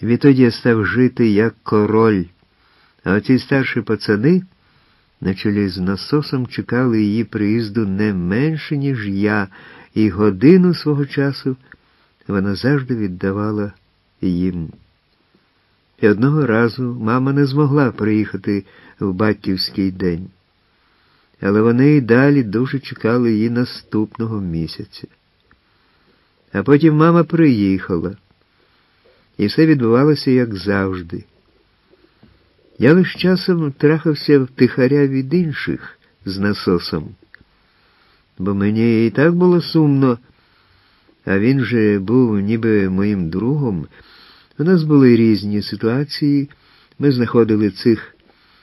Відтоді я став жити як король, а оці старші пацани на чолі з насосом чекали її приїзду не менше, ніж я, і годину свого часу вона завжди віддавала їм. І одного разу мама не змогла приїхати в батьківський день, але вони й далі дуже чекали її наступного місяця. А потім мама приїхала, і все відбувалося як завжди. Я лише часом трахався втихаря від інших з насосом, бо мені і так було сумно, а він же був ніби моїм другом. У нас були різні ситуації, ми знаходили цих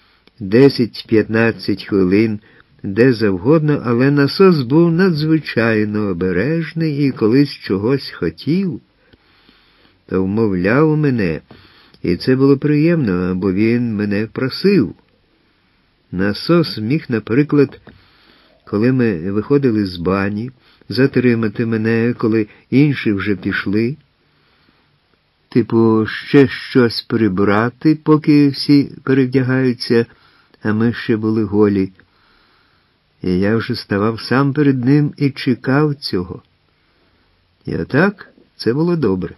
10-15 хвилин де завгодно, але насос був надзвичайно обережний і колись чогось хотів, то вмовляв мене, і це було приємно, бо він мене просив. Насос міг, наприклад, коли ми виходили з бані, затримати мене, коли інші вже пішли, типу, ще щось прибрати, поки всі перевдягаються, а ми ще були голі. І я вже ставав сам перед ним і чекав цього. І отак це було добре.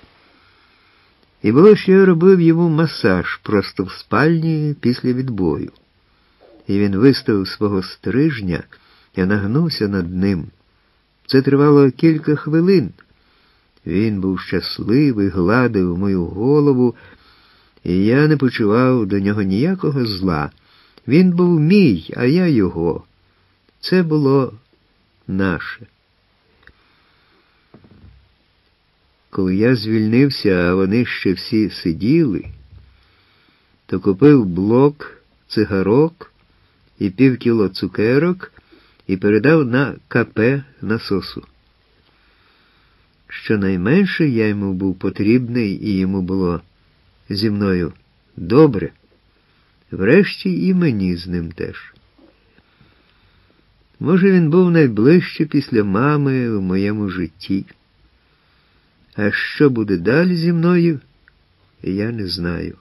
І було, що я робив йому масаж просто в спальні після відбою. І він виставив свого стрижня, я нагнувся над ним. Це тривало кілька хвилин. Він був щасливий, гладив мою голову, і я не почував до нього ніякого зла. Він був мій, а я його. Це було наше. Коли я звільнився, а вони ще всі сиділи, то купив блок цигарок і півкіло цукерок і передав на КП насосу. Щонайменше я йому був потрібний, і йому було зі мною добре. Врешті і мені з ним теж. Може, він був найближче після мами в моєму житті. А що буде далі зі мною, я не знаю.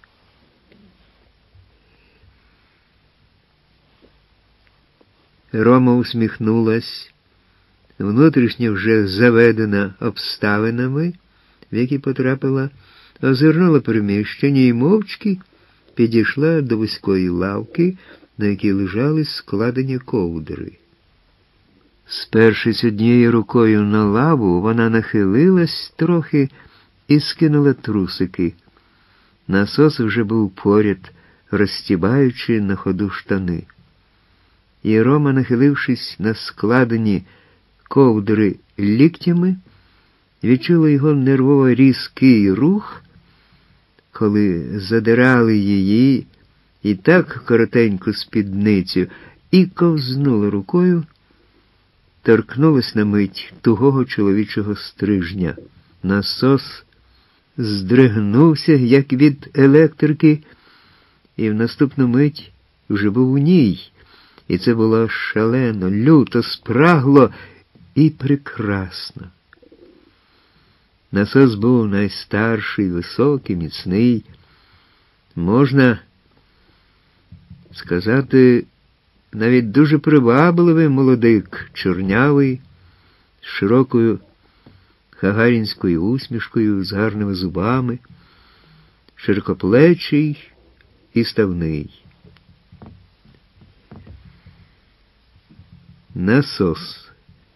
Рома усміхнулась, внутрішньо вже заведена обставинами, в які потрапила, озирнула приміщення і мовчки підійшла до вузької лавки, на якій лежали складені ковдри. Спершись однією рукою на лаву, вона нахилилась трохи і скинула трусики. Насос вже був поряд, розстібаючи на ходу штани. І Рома, нахилившись на складені ковдри ліктями, відчула його нервово різкий рух, коли задирали її і так коротеньку спідницю, і ковзнула рукою, торкнулась на мить тугого чоловічого стрижня. Насос здригнувся, як від електрики, і в наступну мить вже був у ній. І це було шалено, люто, спрагло і прекрасно. Насос був найстарший, високий, міцний. Можна сказати, навіть дуже привабливий молодик, чорнявий, з широкою гагарінською усмішкою, з гарними зубами, широкоплечий і ставний. Насос.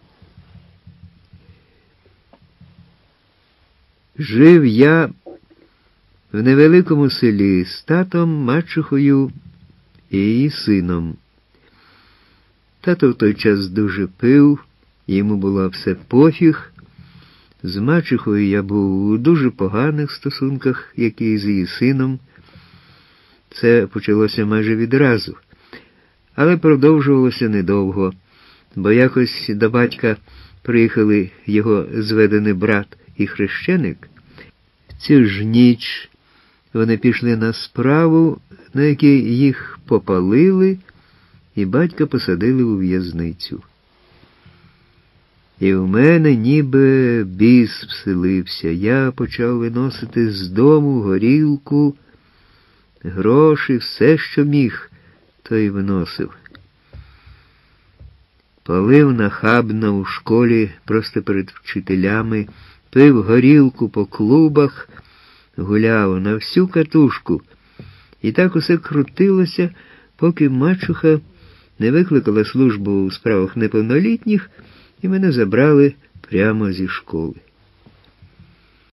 Жив я в невеликому селі з татом, мачухою і її сином. Тато в той час дуже пив, йому було все пофіг. З мачухою я був у дуже поганих стосунках, як і з її сином. Це почалося майже відразу, але продовжувалося недовго, бо якось до батька приїхали його зведений брат і хрещеник. Цю ж ніч вони пішли на справу, на якій їх попалили, і батька посадили у в'язницю. І в мене ніби біс вселився. Я почав виносити з дому горілку, гроші, все, що міг, то й виносив. Палив нахабно у школі просто перед вчителями, пив горілку по клубах, гуляв на всю катушку. І так усе крутилося, поки мачуха не викликала службу у справах неповнолітніх, і мене забрали прямо зі школи.